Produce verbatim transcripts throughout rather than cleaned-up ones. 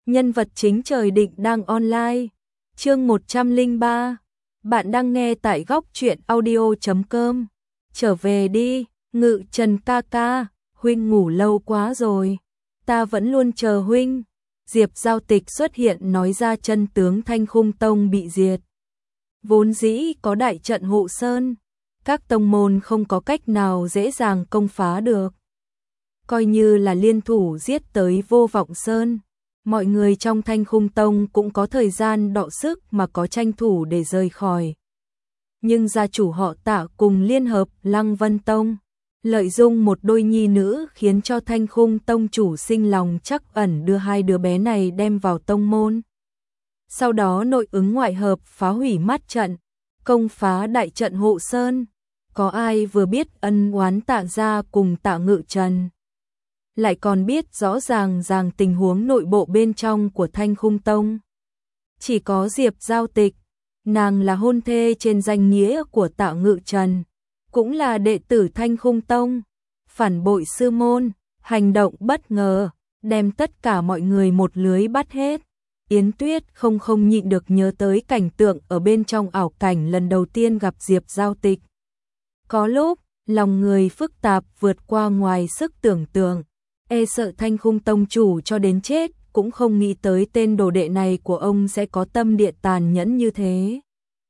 Nhân vật chính trời định đang online. Chương một trăm lẻ ba. Bạn đang nghe tại góc truyện audio chấm com. Trở về đi, Ngự Trần ca ca, huynh ngủ lâu quá rồi. Ta vẫn luôn chờ huynh. Diệp Giao Tịch xuất hiện nói ra chân tướng Thanh Khung Tông bị diệt. Vốn dĩ có đại trận hộ sơn, các tông môn không có cách nào dễ dàng công phá được. Coi như là liên thủ giết tới Vô Vọng Sơn, mọi người trong Thanh Khung Tông cũng có thời gian đọ sức mà có tranh thủ để rời khỏi. Nhưng gia chủ họ Tạ cùng liên hợp Lăng Vân Tông, lợi dụng một đôi nhi nữ khiến cho Thanh Khung Tông chủ sinh lòng trắc ẩn đưa hai đứa bé này đem vào tông môn. Sau đó nội ứng ngoại hợp phá hủy mắt trận, công phá đại trận hộ sơn. Có ai vừa biết ân oán Tạ gia cùng Tạ Ngự Trần, lại còn biết rõ ràng ràng tình huống nội bộ bên trong của Thanh Khung Tông. Chỉ có Diệp Giao Tịch, nàng là hôn thê trên danh nghĩa của Tạ Ngự Trần, cũng là đệ tử Thanh Khung Tông, phản bội sư môn, hành động bất ngờ, đem tất cả mọi người một lưới bắt hết. Yến Tuyết không không nhịn được nhớ tới cảnh tượng ở bên trong ảo cảnh lần đầu tiên gặp Diệp Giao Tịch. Có lúc, lòng người phức tạp vượt qua ngoài sức tưởng tượng, e sợ Thanh Khung Tông chủ cho đến chết cũng không nghĩ tới tên đồ đệ này của ông sẽ có tâm địa tàn nhẫn như thế.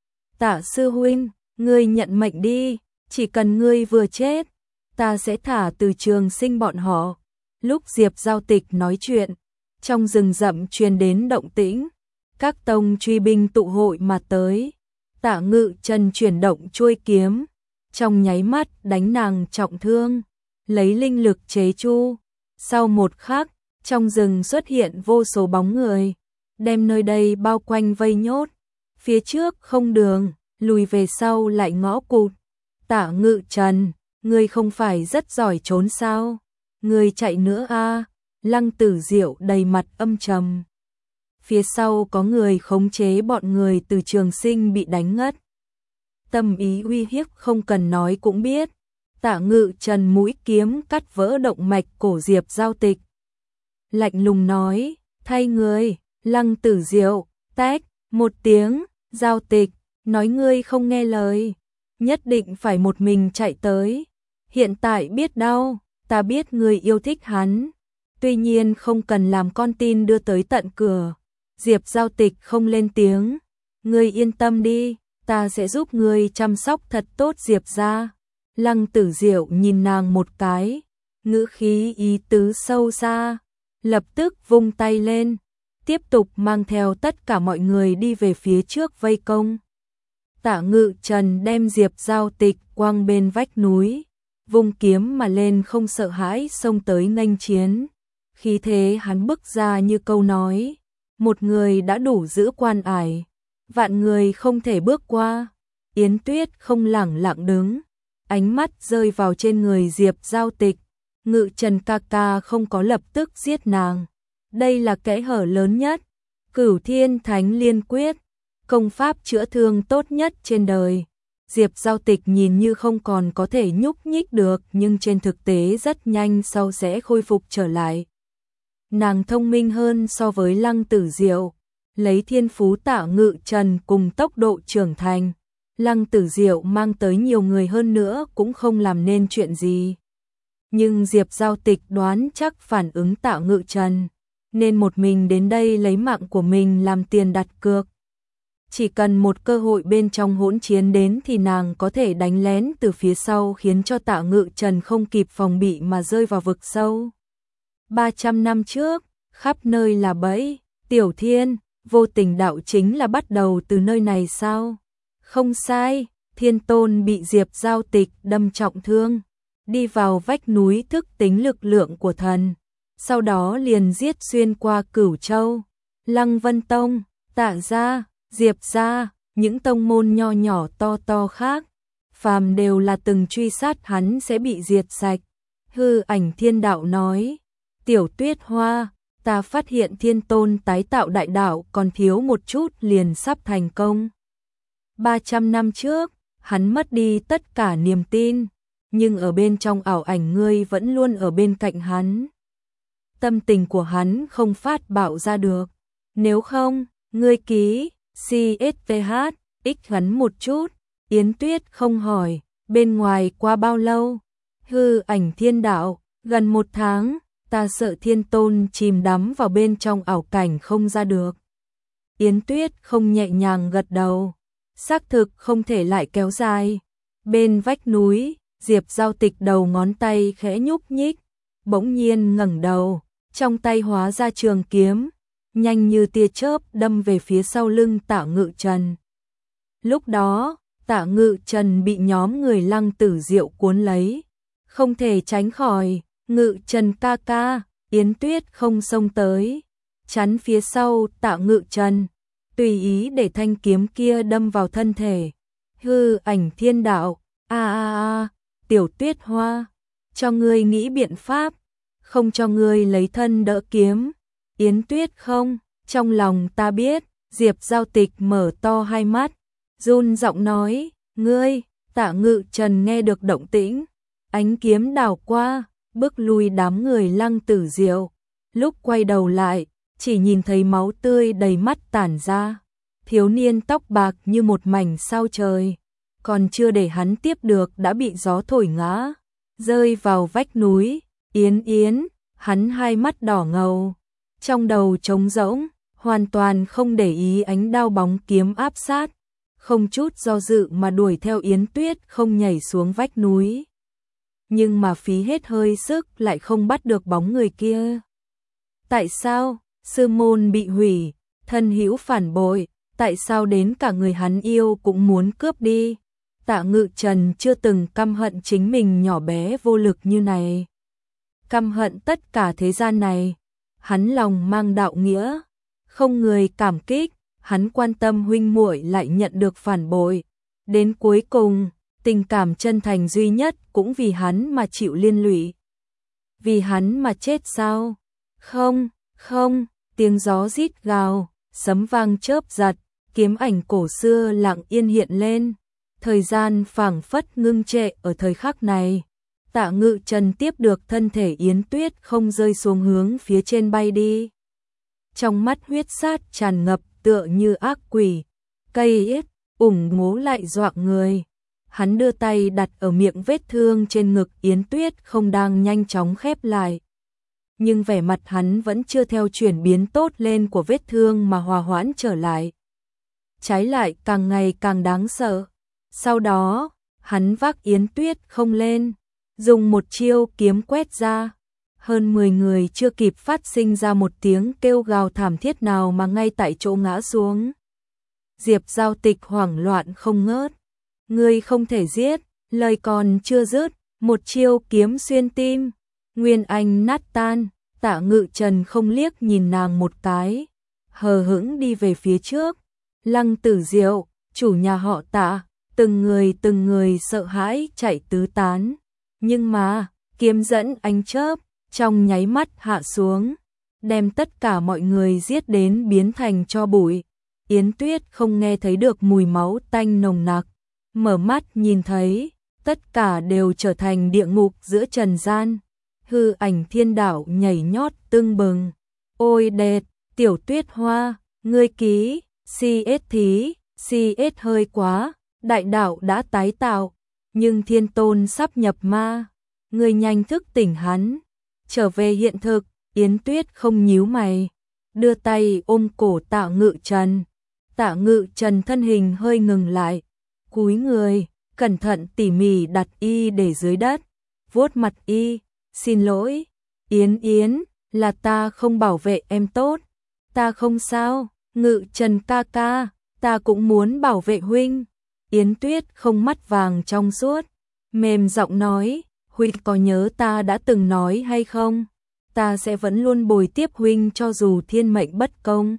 Tạ sư huynh, ngươi nhận mệnh đi, chỉ cần ngươi vừa chết, ta sẽ thả từ Trường Sinh bọn họ. Lúc Diệp Giao Tịch nói chuyện, trong rừng rậm truyền đến động tĩnh, các tông truy binh tụ hội mà tới. Tạ Ngự Trần chuyển động chuôi kiếm, trong nháy mắt đánh nàng trọng thương, lấy linh lực chế chu. Sau một khắc, trong rừng xuất hiện vô số bóng người, đem nơi đây bao quanh vây nhốt. Phía trước không đường, lùi về sau lại ngõ cụt. Tạ Ngự Trần, ngươi không phải rất giỏi trốn sao? Ngươi chạy nữa a? Lăng Tử Diệu đầy mặt âm trầm. Phía sau có người khống chế bọn người từ Trường Sinh bị đánh ngất. Tâm ý uy hiếp không cần nói cũng biết. Tạ Ngự Trần mũi kiếm cắt vỡ động mạch cổ Diệp Giao Tịch. Lạnh lùng nói, thay người. Lăng Tử Diệu, tách, một tiếng. Giao Tịch, nói ngươi không nghe lời, nhất định phải một mình chạy tới. Hiện tại biết đau, ta biết ngươi yêu thích hắn, tuy nhiên không cần làm con tin đưa tới tận cửa. Diệp Giao Tịch không lên tiếng. Ngươi yên tâm đi, ta sẽ giúp ngươi chăm sóc thật tốt Diệp gia. Lăng Tử Diệu nhìn nàng một cái, ngữ khí ý tứ sâu xa, lập tức vung tay lên, tiếp tục mang theo tất cả mọi người đi về phía trước vây công. Tạ Ngự Trần đem Diệp Giao Tịch quăng bên vách núi, vung kiếm mà lên không sợ hãi xông tới nghênh chiến. Khí thế hắn bức ra như câu nói, một người đã đủ giữ quan ải, vạn người không thể bước qua. Yến Tuyết không lẳng lặng đứng, ánh mắt rơi vào trên người Diệp Giao Tịch. Ngự Trần ca ca không có lập tức giết nàng, đây là kẽ hở lớn nhất. Cửu Thiên Thánh Liên Quyết, công pháp chữa thương tốt nhất trên đời. Diệp Giao Tịch nhìn như không còn có thể nhúc nhích được, nhưng trên thực tế rất nhanh sau sẽ khôi phục trở lại. Nàng thông minh hơn so với Lăng Tử Diệu, lấy thiên phú Tạ Ngự Trần cùng tốc độ trưởng thành. Lăng Tử Diệu mang tới nhiều người hơn nữa cũng không làm nên chuyện gì. Nhưng Diệp Giao Tịch đoán chắc phản ứng Tạ Ngự Trần, nên một mình đến đây lấy mạng của mình làm tiền đặt cược. Chỉ cần một cơ hội bên trong hỗn chiến đến thì nàng có thể đánh lén từ phía sau khiến cho Tạ Ngự Trần không kịp phòng bị mà rơi vào vực sâu. ba trăm năm trước, khắp nơi là bẫy. Tiểu Thiên, vô tình đạo chính là bắt đầu từ nơi này sao? Không sai, Thiên Tôn bị Diệp Giao Tịch đâm trọng thương, đi vào vách núi thức tính lực lượng của thần, sau đó liền giết xuyên qua Cửu Châu. Lăng Vân Tông, Tạ gia, Diệp gia, những tông môn nho nhỏ to to khác, phàm đều là từng truy sát hắn sẽ bị diệt sạch. Hư Ảnh Thiên Đạo nói, Tiểu Tuyết Hoa, ta phát hiện Thiên Tôn tái tạo đại đạo còn thiếu một chút liền sắp thành công. ba trăm năm trước, hắn mất đi tất cả niềm tin, nhưng ở bên trong ảo ảnh ngươi vẫn luôn ở bên cạnh hắn. tâm tình của hắn không phát bạo ra được. Nếu không, ngươi ký, xê ét tê hát, x gắn một chút, Yến Tuyết không hỏi, bên ngoài qua bao lâu? Hư ảnh thiên đạo, gần một tháng, ta sợ thiên tôn chìm đắm vào bên trong ảo cảnh không ra được. Yến Tuyết không nhẹ nhàng gật đầu, xác thực không thể lại kéo dài. Bên vách núi, Diệp Giao Tịch đầu ngón tay khẽ nhúc nhích, bỗng nhiên ngẩng đầu, trong tay hóa ra trường kiếm, nhanh như tia chớp đâm về phía sau lưng Tạ Ngự Trần. Lúc đó, Tạ Ngự Trần bị nhóm người Lăng Tử Diệu cuốn lấy, không thể tránh khỏi. Ngự Trần ca ca, Yến Tuyết không xông tới, chắn phía sau Tạ Ngự Trần, tùy ý để thanh kiếm kia đâm vào thân thể. Hư ảnh thiên đạo, a a a, Tiểu Tuyết Hoa, cho ngươi nghĩ biện pháp, không cho ngươi lấy thân đỡ kiếm. Yến Tuyết không, trong lòng ta biết. Diệp Giao Tịch mở to hai mắt, run giọng nói, ngươi. Tạ Ngự Trần nghe được động tĩnh, ánh kiếm đảo qua, bước lui đám người Lăng Tử Diệu. Lúc quay đầu lại, chỉ nhìn thấy máu tươi đầy mắt tản ra. Thiếu niên tóc bạc như một mảnh sao trời, còn chưa để hắn tiếp được đã bị gió thổi ngã, rơi vào vách núi. Yến Yến, hắn hai mắt đỏ ngầu, trong đầu trống rỗng, hoàn toàn không để ý ánh đao bóng kiếm áp sát, không chút do dự mà đuổi theo Yến Tuyết không nhảy xuống vách núi. Nhưng mà phí hết hơi sức lại không bắt được bóng người kia. Tại sao? Sư môn bị hủy, thân hữu phản bội, tại sao đến cả người hắn yêu cũng muốn cướp đi? Tạ Ngự Trần chưa từng căm hận chính mình nhỏ bé vô lực như này. Căm hận tất cả thế gian này. Hắn lòng mang đạo nghĩa, không người cảm kích, hắn quan tâm huynh muội lại nhận được phản bội. Đến cuối cùng, tình cảm chân thành duy nhất cũng vì hắn mà chịu liên lụy. Vì hắn mà chết sao? Không, không, tiếng gió rít gào, sấm vang chớp giật, kiếm ảnh cổ xưa lặng yên hiện lên. Thời gian phảng phất ngưng trệ ở thời khắc này. Tạ Ngự Trần tiếp được thân thể Yến Tuyết không rơi xuống hướng phía trên bay đi. Trong mắt huyết sát tràn ngập tựa như ác quỷ, cây yết, ủng ngố lại dọa người. Hắn đưa tay đặt ở miệng vết thương trên ngực Yến Tuyết không đang nhanh chóng khép lại. Nhưng vẻ mặt hắn vẫn chưa theo chuyển biến tốt lên của vết thương mà hòa hoãn trở lại. Trái lại càng ngày càng đáng sợ. Sau đó, hắn vác Yến Tuyết không lên, dùng một chiêu kiếm quét ra. Hơn mười người chưa kịp phát sinh ra một tiếng kêu gào thảm thiết nào mà ngay tại chỗ ngã xuống. Diệp Giao Tịch hoảng loạn không ngớt. Ngươi không thể giết, lời còn chưa dứt, một chiêu kiếm xuyên tim. Nguyên Anh nát tan, Tạ Ngự Trần không liếc nhìn nàng một cái, hờ hững đi về phía trước. Lăng Tử Diệu, chủ nhà họ Tạ, từng người từng người sợ hãi chạy tứ tán. Nhưng mà, kiếm dẫn ánh chớp, trong nháy mắt hạ xuống, đem tất cả mọi người giết đến biến thành tro bụi. Yến Tuyết không nghe thấy được mùi máu tanh nồng nặc, mở mắt nhìn thấy, tất cả đều trở thành địa ngục giữa trần gian. Hư ảnh thiên đạo nhảy nhót tưng bừng. Ôi đệt, Tiểu Tuyết Hoa, ngươi ký, xê ét thí, xê ét hơi quá, đại đạo đã tái tạo, nhưng thiên tôn sắp nhập ma. Ngươi nhanh thức tỉnh hắn, trở về hiện thực. Yến Tuyết không nhíu mày, đưa tay ôm cổ Tạ Ngự Trần. Tạ Ngự Trần thân hình hơi ngừng lại, cúi người, cẩn thận tỉ mỉ đặt y để dưới đất, vuốt mặt y, xin lỗi, Yến Yến, là ta không bảo vệ em tốt, ta không sao, Ngự Trần ca ca, ta cũng muốn bảo vệ huynh. Yến Tuyết không mắt vàng trong suốt, mềm giọng nói, huynh có nhớ ta đã từng nói hay không? Ta sẽ vẫn luôn bồi tiếp huynh cho dù thiên mệnh bất công.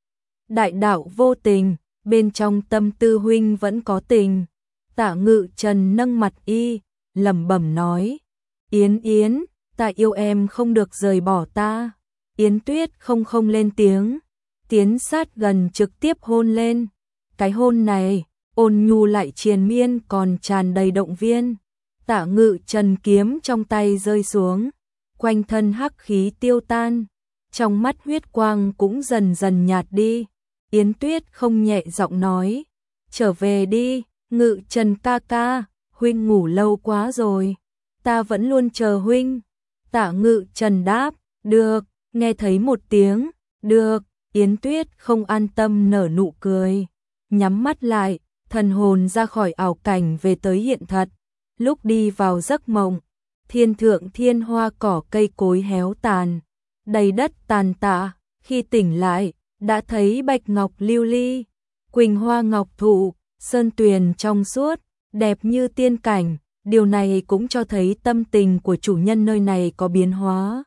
Đại đạo vô tình, bên trong tâm tư huynh vẫn có tình. Tạ Ngự Trần nâng mặt y, lẩm bẩm nói, Yến Yến, ta yêu em không được rời bỏ ta. Yến Tuyết không không lên tiếng, tiến sát gần trực tiếp hôn lên. Cái hôn này, ôn nhu lại triền miên còn tràn đầy động viên. Tạ Ngự Trần kiếm trong tay rơi xuống, quanh thân hắc khí tiêu tan, trong mắt huyết quang cũng dần dần nhạt đi. Yến Tuyết không nhẹ giọng nói, trở về đi, Ngự Trần ca ca, huynh ngủ lâu quá rồi, ta vẫn luôn chờ huynh. Tạ Ngự Trần đáp, được, nghe thấy một tiếng, được, Yến Tuyết không an tâm nở nụ cười, nhắm mắt lại, thần hồn ra khỏi ảo cảnh về tới hiện thật. Lúc đi vào giấc mộng, thiên thượng thiên hoa cỏ cây cối héo tàn, đầy đất tàn tạ, khi tỉnh lại, đã thấy bạch ngọc lưu ly, quỳnh hoa ngọc thụ, sơn tuyền trong suốt, đẹp như tiên cảnh, điều này cũng cho thấy tâm tình của chủ nhân nơi này có biến hóa.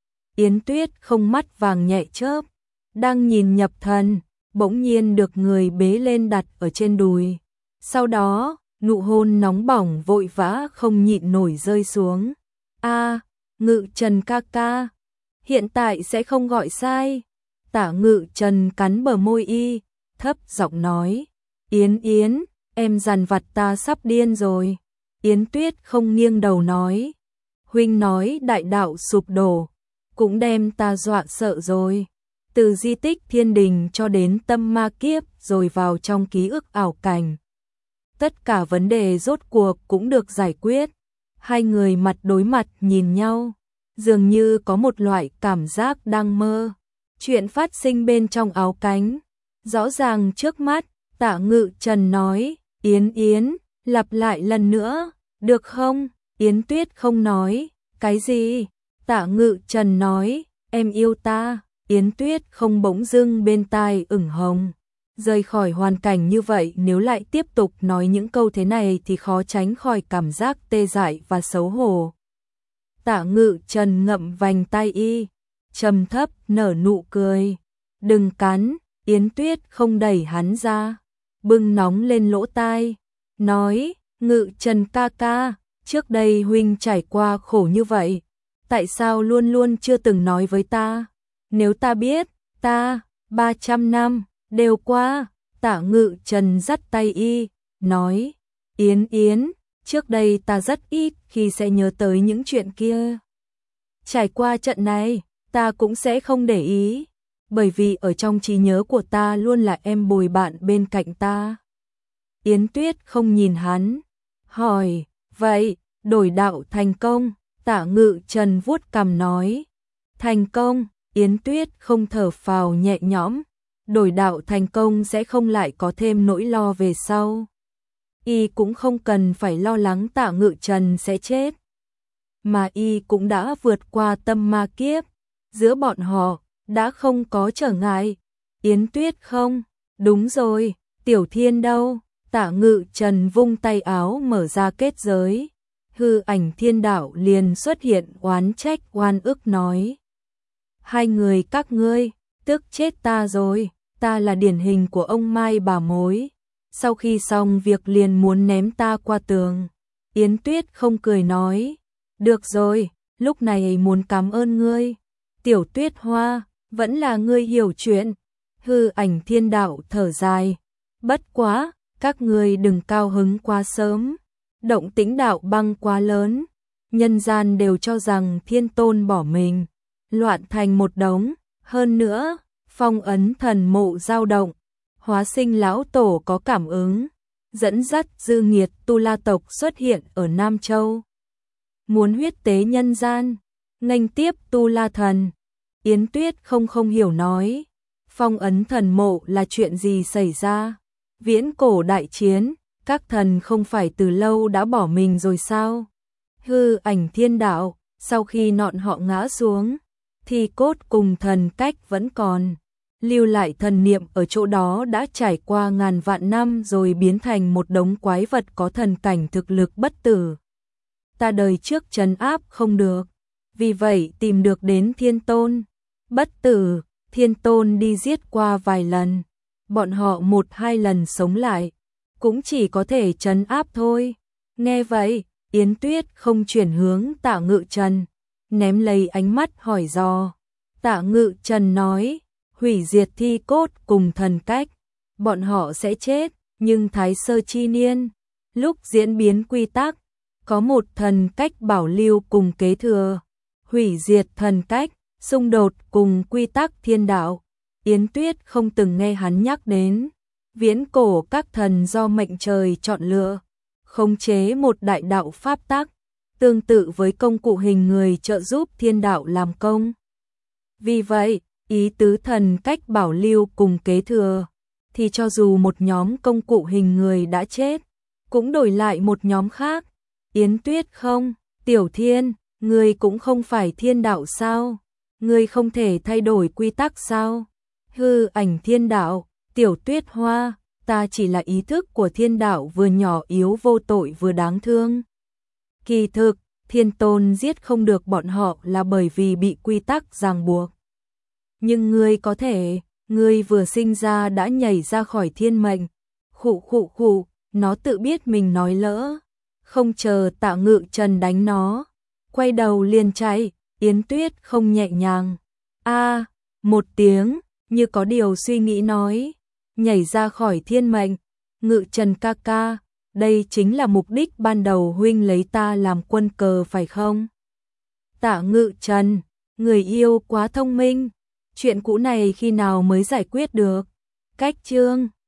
Yến Tuyết không mắt vàng nhẹ chớp, đang nhìn nhập thần, bỗng nhiên được người bế lên đặt ở trên đùi. Sau đó, nụ hôn nóng bỏng vội vã không nhịn nổi rơi xuống. A, Ngự Trần ca ca, hiện tại sẽ không gọi sai. Tạ Ngự Trần cắn bờ môi y, thấp giọng nói, Yến Yến, em dằn vặt ta sắp điên rồi. Yến Tuyết không nghiêng đầu nói, huynh nói đại đạo sụp đổ, cũng đem ta dọa sợ rồi. Từ di tích thiên đình cho đến tâm ma kiếp rồi vào trong ký ức ảo cảnh. Tất cả vấn đề rốt cuộc cũng được giải quyết. Hai người mặt đối mặt nhìn nhau, dường như có một loại cảm giác đang mơ. Chuyện phát sinh bên trong áo cánh, rõ ràng trước mắt. Tạ Ngự Trần nói, Yến Yến, lặp lại lần nữa, được không? Yến Tuyết không nói, cái gì? Tạ Ngự Trần nói, em yêu ta. Yến Tuyết không bỗng dưng bên tai ửng hồng. Rời khỏi hoàn cảnh như vậy, nếu lại tiếp tục nói những câu thế này thì khó tránh khỏi cảm giác tê dại và xấu hổ. Tạ Ngự Trần ngậm vành tai y, trầm thấp nở nụ cười. Đừng cắn. Yến Tuyết không đẩy hắn ra, bưng nóng lên lỗ tai, nói, Ngự Trần ca ca, trước đây huynh trải qua khổ như vậy, tại sao luôn luôn chưa từng nói với ta? Nếu ta biết, ta, ba trăm năm, đều qua. Tạ Ngự Trần dắt tay y, nói, Yến Yến, trước đây ta rất ít khi sẽ nhớ tới những chuyện kia. Trải qua trận này, ta cũng sẽ không để ý, bởi vì ở trong trí nhớ của ta luôn là em bồi bạn bên cạnh ta. Yến Tuyết không nhìn hắn, hỏi, vậy, đổi đạo thành công? Tạ Ngự Trần vuốt cằm nói, thành công. Yến Tuyết không thở phào nhẹ nhõm, đổi đạo thành công sẽ không lại có thêm nỗi lo về sau. Y cũng không cần phải lo lắng Tạ Ngự Trần sẽ chết, mà y cũng đã vượt qua tâm ma kiếp, giữa bọn họ đã không có trở ngại. Yến Tuyết không, đúng rồi, Tiểu Thiên đâu? Tạ Ngự Trần vung tay áo mở ra kết giới, hư ảnh thiên đạo liền xuất hiện oán trách oan ức nói, hai người các ngươi, tức chết ta rồi, ta là điển hình của ông Mai bà mối, sau khi xong việc liền muốn ném ta qua tường. Yến Tuyết không cười nói, được rồi, lúc này muốn cảm ơn ngươi, Tiểu Tuyết Hoa, vẫn là ngươi hiểu chuyện. Hư ảnh thiên đạo thở dài, bất quá, các ngươi đừng cao hứng quá sớm, động tĩnh đạo băng quá lớn, nhân gian đều cho rằng Thiên Tôn bỏ mình, loạn thành một đống, hơn nữa, phong ấn thần mộ dao động, hóa sinh lão tổ có cảm ứng, dẫn dắt dư nghiệt Tu La tộc xuất hiện ở Nam Châu, muốn huyết tế nhân gian, nghênh tiếp Tu La thần. Yến Tuyết không không hiểu nói, phong ấn thần mộ là chuyện gì xảy ra? Viễn cổ đại chiến, các thần không phải từ lâu đã bỏ mình rồi sao? Hư ảnh thiên đạo, sau khi nọn họ ngã xuống, thì cốt cùng thần cách vẫn còn, lưu lại thần niệm ở chỗ đó đã trải qua ngàn vạn năm rồi biến thành một đống quái vật có thần cảnh thực lực bất tử. Ta đời trước trấn áp không được, vì vậy tìm được đến Thiên Tôn. Bất tử, Thiên Tôn đi giết qua vài lần, bọn họ một hai lần sống lại, cũng chỉ có thể trấn áp thôi. Nghe vậy, Yến Tuyết không chuyển hướng Tạ Ngự Trần, ném lấy ánh mắt hỏi dò. Tạ Ngự Trần nói, hủy diệt thi cốt cùng thần cách, bọn họ sẽ chết, nhưng Thái Sơ chi niên, lúc diễn biến quy tắc, có một thần cách bảo lưu cùng kế thừa. hủy diệt thần cách, xung đột cùng quy tắc thiên đạo. Yến Tuyết không từng nghe hắn nhắc đến. Viễn cổ các thần do mệnh trời chọn lựa, khống chế một đại đạo pháp tắc, tương tự với công cụ hình người trợ giúp thiên đạo làm công. Vì vậy, ý tứ thần cách bảo lưu cùng kế thừa, thì cho dù một nhóm công cụ hình người đã chết, cũng đổi lại một nhóm khác. Yến Tuyết không, Tiểu Thiên, ngươi cũng không phải thiên đạo sao? Ngươi không thể thay đổi quy tắc sao? Hư ảnh thiên đạo, Tiểu Tuyết Hoa, ta chỉ là ý thức của thiên đạo vừa nhỏ yếu vô tội vừa đáng thương. Kỳ thực, thiên tôn giết không được bọn họ là bởi vì bị quy tắc ràng buộc. Nhưng ngươi có thể, ngươi vừa sinh ra đã nhảy ra khỏi thiên mệnh. Khụ khụ khụ, nó tự biết mình nói lỡ. Không chờ Tạ Ngự Trần đánh nó, quay đầu liền chạy. Yến Tuyết không nhẹ nhàng. A, một tiếng, như có điều suy nghĩ nói, nhảy ra khỏi thiên mệnh. Ngự Trần ca ca, đây chính là mục đích ban đầu huynh lấy ta làm quân cờ phải không? Tạ Ngự Trần, người yêu quá thông minh. Chuyện cũ này khi nào mới giải quyết được? Cách chương